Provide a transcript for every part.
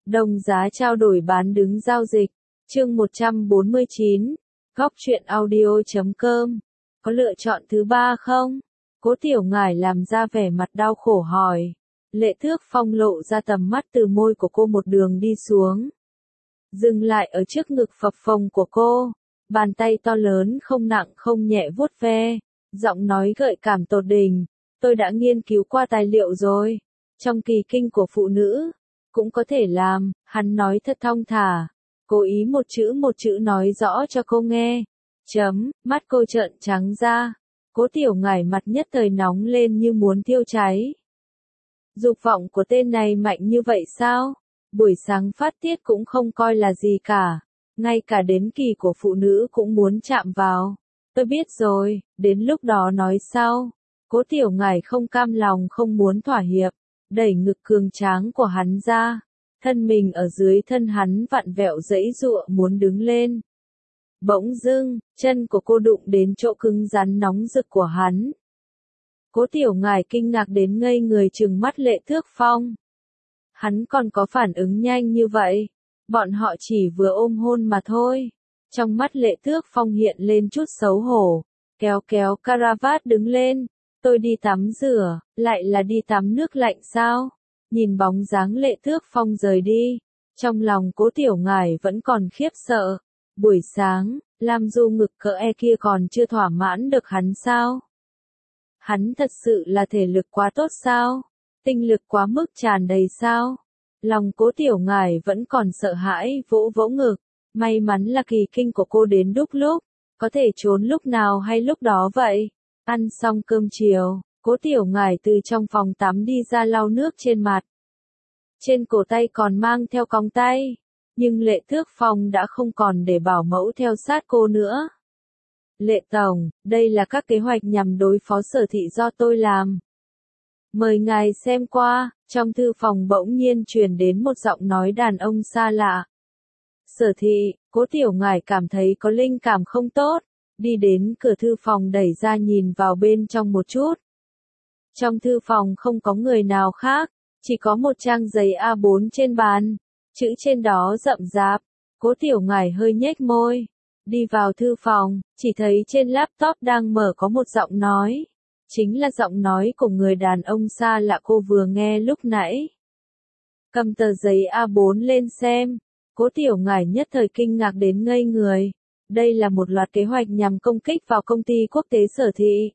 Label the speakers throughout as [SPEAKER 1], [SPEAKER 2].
[SPEAKER 1] Đồng giá trao đổi bán đứng giao dịch. Chương 149. Góc truyện audio.com. Có lựa chọn thứ ba không? Cố Tiểu Ngải làm ra vẻ mặt đau khổ hỏi. Lệ Thước Phong lộ ra tầm mắt từ môi của cô một đường đi xuống. Dừng lại ở trước ngực phập phồng của cô. Bàn tay to lớn không nặng không nhẹ vuốt ve. Giọng nói gợi cảm tột đỉnh. Tôi đã nghiên cứu qua tài liệu rồi. Trong kỳ kinh của phụ nữ, cũng có thể làm, hắn nói thật thong thả. Cố ý một chữ nói rõ cho cô nghe. Mắt cô trợn trắng ra. Cố Tiểu Ngải mặt nhất thời nóng lên như muốn thiêu cháy. Dục vọng của tên này mạnh như vậy sao? Buổi sáng phát tiết cũng không coi là gì cả. Ngay cả đến kỳ của phụ nữ cũng muốn chạm vào. Tôi biết rồi, đến lúc đó nói sau. Cố Tiểu Ngải không cam lòng không muốn thỏa hiệp. Đẩy ngực cường tráng của hắn ra. Thân mình ở dưới thân hắn vặn vẹo giãy giụa muốn đứng lên. Bỗng dưng, chân của cô đụng đến chỗ cứng rắn nóng rực của hắn. Cố Tiểu Ngải kinh ngạc đến ngây người trừng mắt Lệ Thước Phong. Hắn còn có phản ứng nhanh như vậy. Bọn họ chỉ vừa ôm hôn mà thôi. Trong mắt Lệ Thước Phong hiện lên chút xấu hổ. Kéo caravat đứng lên. Tôi đi tắm rửa, lại là đi tắm nước lạnh sao? Nhìn bóng dáng Lệ Thước Phong rời đi. Trong lòng Cố Tiểu Ngải vẫn còn khiếp sợ. Buổi sáng, Lam Du ngực cỡ e kia còn chưa thỏa mãn được hắn sao? Hắn thật sự là thể lực quá tốt sao? Tinh lực quá mức tràn đầy sao? Lòng Cố Tiểu Ngải vẫn còn sợ hãi vỗ vỗ ngực. May mắn là kỳ kinh của cô đến đúng lúc. Có thể trốn lúc nào hay lúc đó vậy? Ăn xong cơm chiều, Cố Tiểu Ngải từ trong phòng tắm đi ra lau nước trên mặt. Trên cổ tay còn mang theo còng tay. Nhưng Lệ Thước Phong đã không còn để bảo mẫu theo sát cô nữa. Lệ Tổng, đây là các kế hoạch nhằm đối phó Sở Thị do tôi làm. Mời ngài xem qua. Trong thư phòng bỗng nhiên truyền đến một giọng nói đàn ông xa lạ. Sở Thị, Cố Tiểu Ngải cảm thấy có linh cảm không tốt. Đi đến cửa thư phòng đẩy ra nhìn vào bên trong một chút. Trong thư phòng không có người nào khác, chỉ có một trang giấy A4 trên bàn. Chữ trên đó rậm rạp. Cố Tiểu Ngải hơi nhếch môi. Đi vào thư phòng, chỉ thấy trên laptop đang mở có một giọng nói. Chính là giọng nói của người đàn ông xa lạ cô vừa nghe lúc nãy. Cầm tờ giấy A4 lên xem. Cố Tiểu Ngải nhất thời kinh ngạc đến ngây người. Đây là một loạt kế hoạch nhằm công kích vào công ty quốc tế Sở Thị.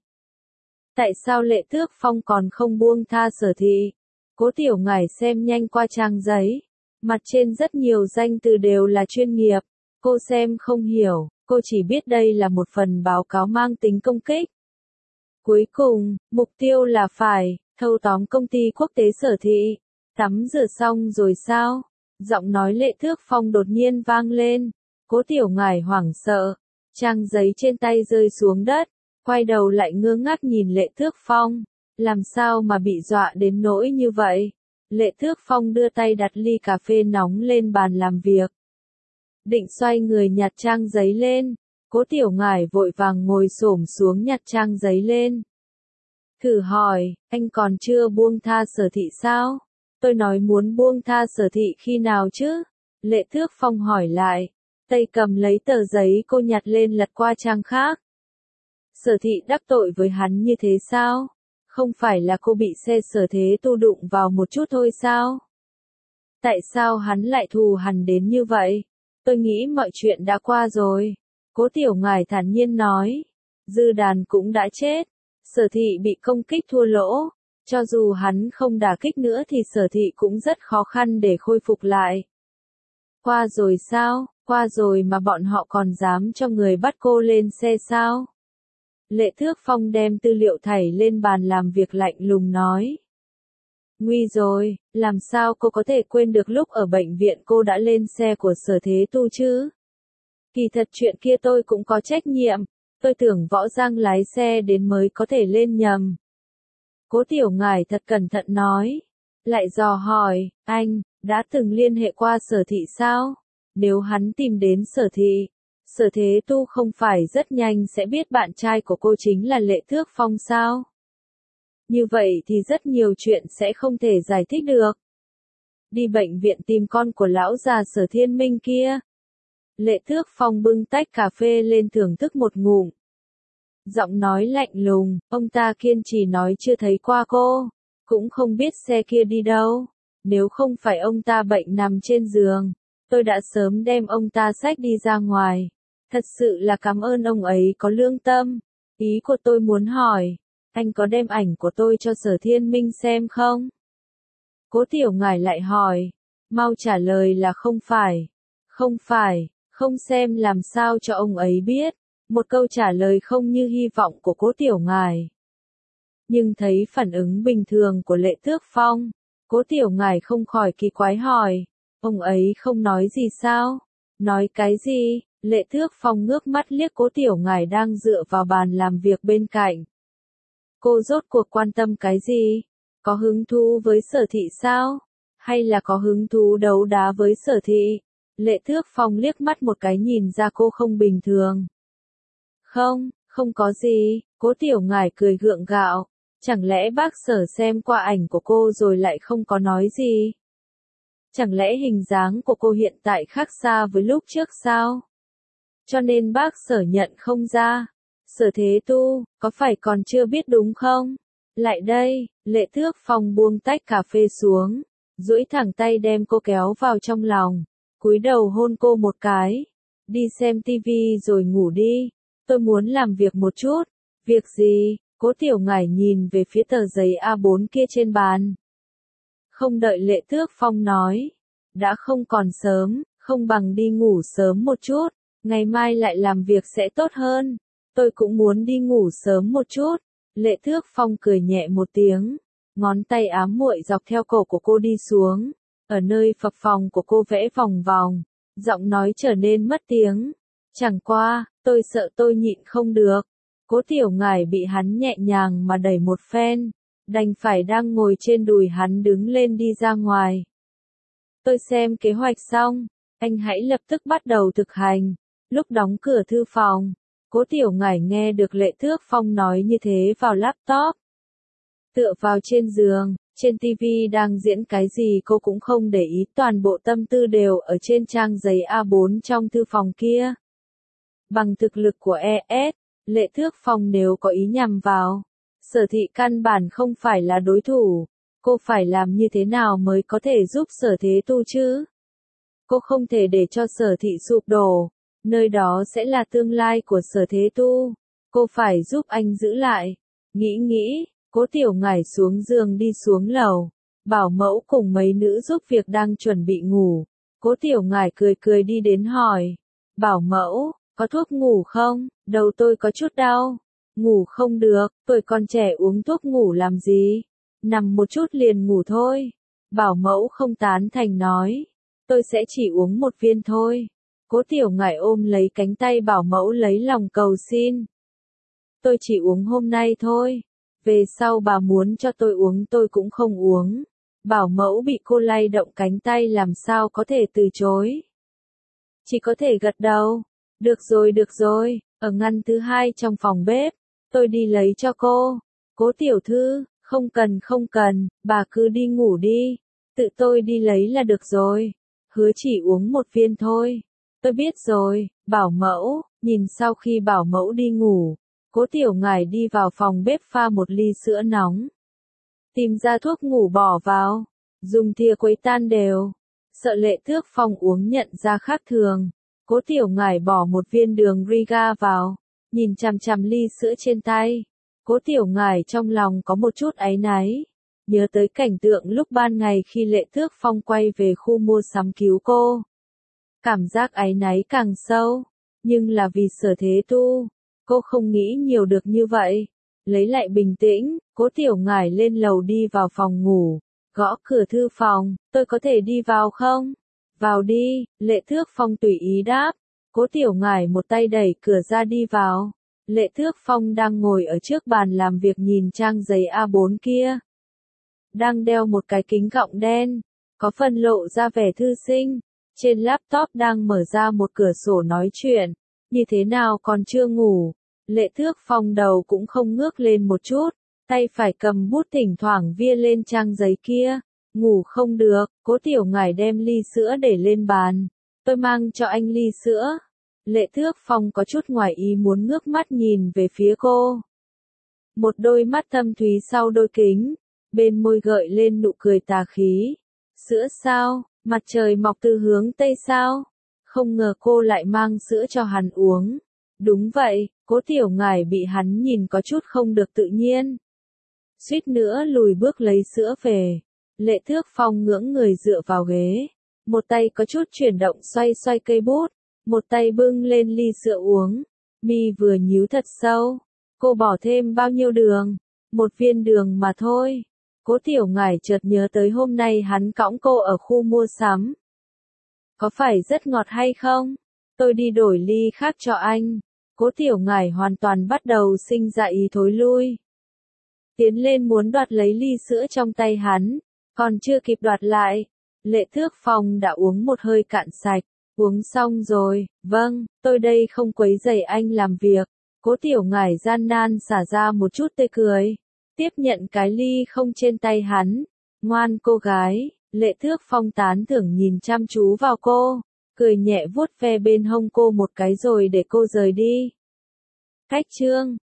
[SPEAKER 1] Tại sao Lệ Thước Phong còn không buông tha Sở Thị? Cố Tiểu Ngải xem nhanh qua trang giấy. Mặt trên rất nhiều danh từ đều là chuyên nghiệp. Cô xem không hiểu, cô chỉ biết đây là một phần báo cáo mang tính công kích. Cuối cùng, mục tiêu là phải thâu tóm công ty quốc tế Sở Thị. Tắm rửa xong rồi sao? Giọng nói Lệ Thước Phong đột nhiên vang lên. Cố Tiểu Ngải hoảng sợ. Trang giấy trên tay rơi xuống đất. Quay đầu lại ngơ ngác nhìn Lệ Thước Phong. Làm sao mà bị dọa đến nỗi như vậy? Lệ Thước Phong đưa tay đặt ly cà phê nóng lên bàn làm việc. Định xoay người nhặt trang giấy lên. Cố Tiểu Ngải vội vàng ngồi xổm xuống nhặt trang giấy lên. Thử hỏi, anh còn chưa buông tha Sở Thị sao? Tôi nói muốn buông tha Sở Thị khi nào chứ? Lệ Thước Phong hỏi lại. Tay cầm lấy tờ giấy cô nhặt lên lật qua trang khác. Sở Thị đắc tội với hắn như thế sao? Không phải là cô bị xe Sở Thế Tu đụng vào một chút thôi sao? Tại sao hắn lại thù hằn đến như vậy? Tôi nghĩ mọi chuyện đã qua rồi. Cố Tiểu Ngải thản nhiên nói. Dư Đàn cũng đã chết. Sở Thị bị công kích thua lỗ. Cho dù hắn không đả kích nữa thì Sở Thị cũng rất khó khăn để khôi phục lại. Qua rồi sao? Qua rồi mà bọn họ còn dám cho người bắt cô lên xe sao? Lệ Thước Phong đem tư liệu thảy lên bàn làm việc lạnh lùng nói. Nguy rồi, làm sao cô có thể quên được lúc ở bệnh viện cô đã lên xe của Sở Thế Tu chứ? Kỳ thật chuyện kia tôi cũng có trách nhiệm, tôi tưởng Võ Giang lái xe đến mới có thể lên nhầm. Cố Tiểu Ngải thật cẩn thận nói. Lại dò hỏi, anh, đã từng liên hệ qua Sở Thị sao? Nếu hắn tìm đến Sở Thị, Sở Thế Tu không phải rất nhanh sẽ biết bạn trai của cô chính là Lệ Thước Phong sao? Như vậy thì rất nhiều chuyện sẽ không thể giải thích được. đi bệnh viện tìm con của lão già Sở Thiên Minh kia. Lệ Thước Phong bưng tách cà phê lên thưởng thức một ngụm. Giọng nói lạnh lùng, ông ta kiên trì nói chưa thấy qua cô, cũng không biết xe kia đi đâu. Nếu không phải ông ta bệnh nằm trên giường, tôi đã sớm đem ông ta xách đi ra ngoài. Thật sự là cảm ơn ông ấy có lương tâm. Ý của tôi muốn hỏi, anh có đem ảnh của tôi cho Sở Thiên Minh xem không? Cố Tiểu Ngải lại hỏi, mau trả lời là không phải. Không phải, không xem làm sao cho ông ấy biết. Một câu trả lời không như hy vọng của Cố Tiểu Ngải. Nhưng thấy phản ứng bình thường của Lệ Thước Phong, Cố Tiểu Ngải không khỏi kỳ quái hỏi, ông ấy không nói gì sao? Nói cái gì? Lệ Thước Phong ngước mắt liếc Cố Tiểu Ngải đang dựa vào bàn làm việc bên cạnh. Cô rốt cuộc quan tâm cái gì? Có hứng thú với Sở Thị sao? Hay là có hứng thú đấu đá với Sở Thị? Lệ Thước Phong liếc mắt một cái nhìn ra cô không bình thường. Không, không có gì, Cố Tiểu Ngải cười gượng gạo. Chẳng lẽ bác Sở xem qua ảnh của cô rồi lại không có nói gì? Chẳng lẽ hình dáng của cô hiện tại khác xa với lúc trước sao? Cho nên bác Sở nhận không ra. Sở Thế Tu, có phải còn chưa biết đúng không? Lại đây, Lệ Thước Phong buông tách cà phê xuống, duỗi thẳng tay đem cô kéo vào trong lòng, cúi đầu hôn cô một cái. Đi xem tivi rồi ngủ đi, tôi muốn làm việc một chút. Việc gì? Cố Tiểu Ngải nhìn về phía tờ giấy A4 kia trên bàn. Không đợi Lệ Thước Phong nói, đã không còn sớm, không bằng đi ngủ sớm một chút, ngày mai lại làm việc sẽ tốt hơn. Tôi cũng muốn đi ngủ sớm một chút. Lệ Thước Phong cười nhẹ một tiếng, ngón tay ám muội dọc theo cổ của cô đi xuống, ở nơi phập phồng của cô vẽ vòng vòng, giọng nói trở nên mất tiếng. Chẳng qua, tôi sợ tôi nhịn không được. Cố Tiểu Ngải bị hắn nhẹ nhàng mà đẩy một phen, đành phải đang ngồi trên đùi hắn đứng lên đi ra ngoài. Tôi xem kế hoạch xong, anh hãy lập tức bắt đầu thực hành. Lúc đóng cửa thư phòng, Cố Tiểu Ngải nghe được Lệ Thước Phong nói như thế vào laptop. Tựa vào trên giường, trên TV đang diễn cái gì cô cũng không để ý, toàn bộ tâm tư đều ở trên trang giấy A4 trong thư phòng kia. Bằng thực lực của ES, Lệ Thước Phong nếu có ý nhằm vào Sở Thị căn bản không phải là đối thủ. Cô phải làm như thế nào mới có thể giúp Sở Thế Tu chứ? Cô không thể để cho Sở Thị sụp đổ. Nơi đó sẽ là tương lai của Sở Thế Tu. Cô phải giúp anh giữ lại. Nghĩ, Cố Tiểu Ngải xuống giường đi xuống lầu. Bảo mẫu cùng mấy nữ giúp việc đang chuẩn bị ngủ. Cố Tiểu Ngải cười đi đến hỏi. Bảo mẫu, có thuốc ngủ không? Đầu tôi có chút đau. Ngủ không được, tuổi còn trẻ uống thuốc ngủ làm gì? Nằm một chút liền ngủ thôi. Bảo mẫu không tán thành nói. Tôi sẽ chỉ uống một viên thôi. Cố Tiểu Ngải ôm lấy cánh tay bảo mẫu lấy lòng cầu xin. Tôi chỉ uống hôm nay thôi. Về sau bà muốn cho tôi uống tôi cũng không uống. Bảo mẫu bị cô lay động cánh tay làm sao có thể từ chối. Chỉ có thể gật đầu. Được rồi, ở ngăn thứ 2 trong phòng bếp. Tôi đi lấy cho cô. Cố tiểu thư, không cần, bà cứ đi ngủ đi. Tự tôi đi lấy là được rồi. Hứa chỉ uống một viên thôi. Tôi biết rồi, bảo mẫu, nhìn sau khi bảo mẫu đi ngủ. Cố Tiểu Ngải đi vào phòng bếp pha một ly sữa nóng. Tìm ra thuốc ngủ bỏ vào. Dùng thìa quấy tan đều. Sợ Lệ Thước Phong uống nhận ra khác thường. Cố Tiểu Ngải bỏ một viên đường Riga vào. Nhìn chằm chằm ly sữa trên tay. Cố Tiểu Ngải trong lòng có một chút áy náy. Nhớ tới cảnh tượng lúc ban ngày khi Lệ Thước Phong quay về khu mua sắm cứu cô. Cảm giác áy náy càng sâu. Nhưng là vì Sở Thế Tu. Cô không nghĩ nhiều được như vậy. Lấy lại bình tĩnh, Cố Tiểu Ngải lên lầu đi vào phòng ngủ. Gõ cửa thư phòng, tôi có thể đi vào không? Vào đi, Lệ Thước Phong tùy ý đáp. Cố Tiểu Ngải một tay đẩy cửa ra đi vào. Lệ Thước Phong đang ngồi ở trước bàn làm việc nhìn trang giấy A4 kia. Đang đeo một cái kính gọng đen, có phần lộ ra vẻ thư sinh. Trên laptop đang mở ra một cửa sổ nói chuyện. Như thế nào còn chưa ngủ? Lệ Thước Phong đầu cũng không ngước lên một chút. Tay phải cầm bút thỉnh thoảng via lên trang giấy kia. Ngủ không được, Cố Tiểu Ngải đem ly sữa để lên bàn. Tôi mang cho anh ly sữa. Lệ Thước Phong có chút ngoài ý muốn ngước mắt nhìn về phía cô. Một đôi mắt thâm thúy sau đôi kính, bên môi gợi lên nụ cười tà khí. Sữa sao, mặt trời mọc từ hướng Tây sao? Không ngờ cô lại mang sữa cho hắn uống. Đúng vậy, Cố Tiểu Ngải bị hắn nhìn có chút không được tự nhiên. Suýt nữa lùi bước lấy sữa về. Lệ Thước Phong ngưỡng người dựa vào ghế. Một tay có chút chuyển động xoay xoay cây bút. Một tay bưng lên ly sữa uống. Mi vừa nhíu thật sâu. Cô bỏ thêm bao nhiêu đường? Một viên đường mà thôi. Cố Tiểu Ngải chợt nhớ tới hôm nay hắn cõng cô ở khu mua sắm. Có phải rất ngọt hay không? Tôi đi đổi ly khác cho anh. Cố Tiểu Ngải hoàn toàn bắt đầu sinh ra ý thối lui. Tiến lên muốn đoạt lấy ly sữa trong tay hắn. Còn chưa kịp đoạt lại. Lệ Thước Phong đã uống một hơi cạn sạch. Uống xong rồi, vâng, tôi đây không quấy rầy anh làm việc. Cố Tiểu Ngải gian nan xả ra một chút tươi cười. Tiếp nhận cái ly không trên tay hắn. Ngoan cô gái, Lệ Thước Phong tán thưởng nhìn chăm chú vào cô. Cười nhẹ vuốt ve bên hông cô một cái rồi để cô rời đi. Cách chương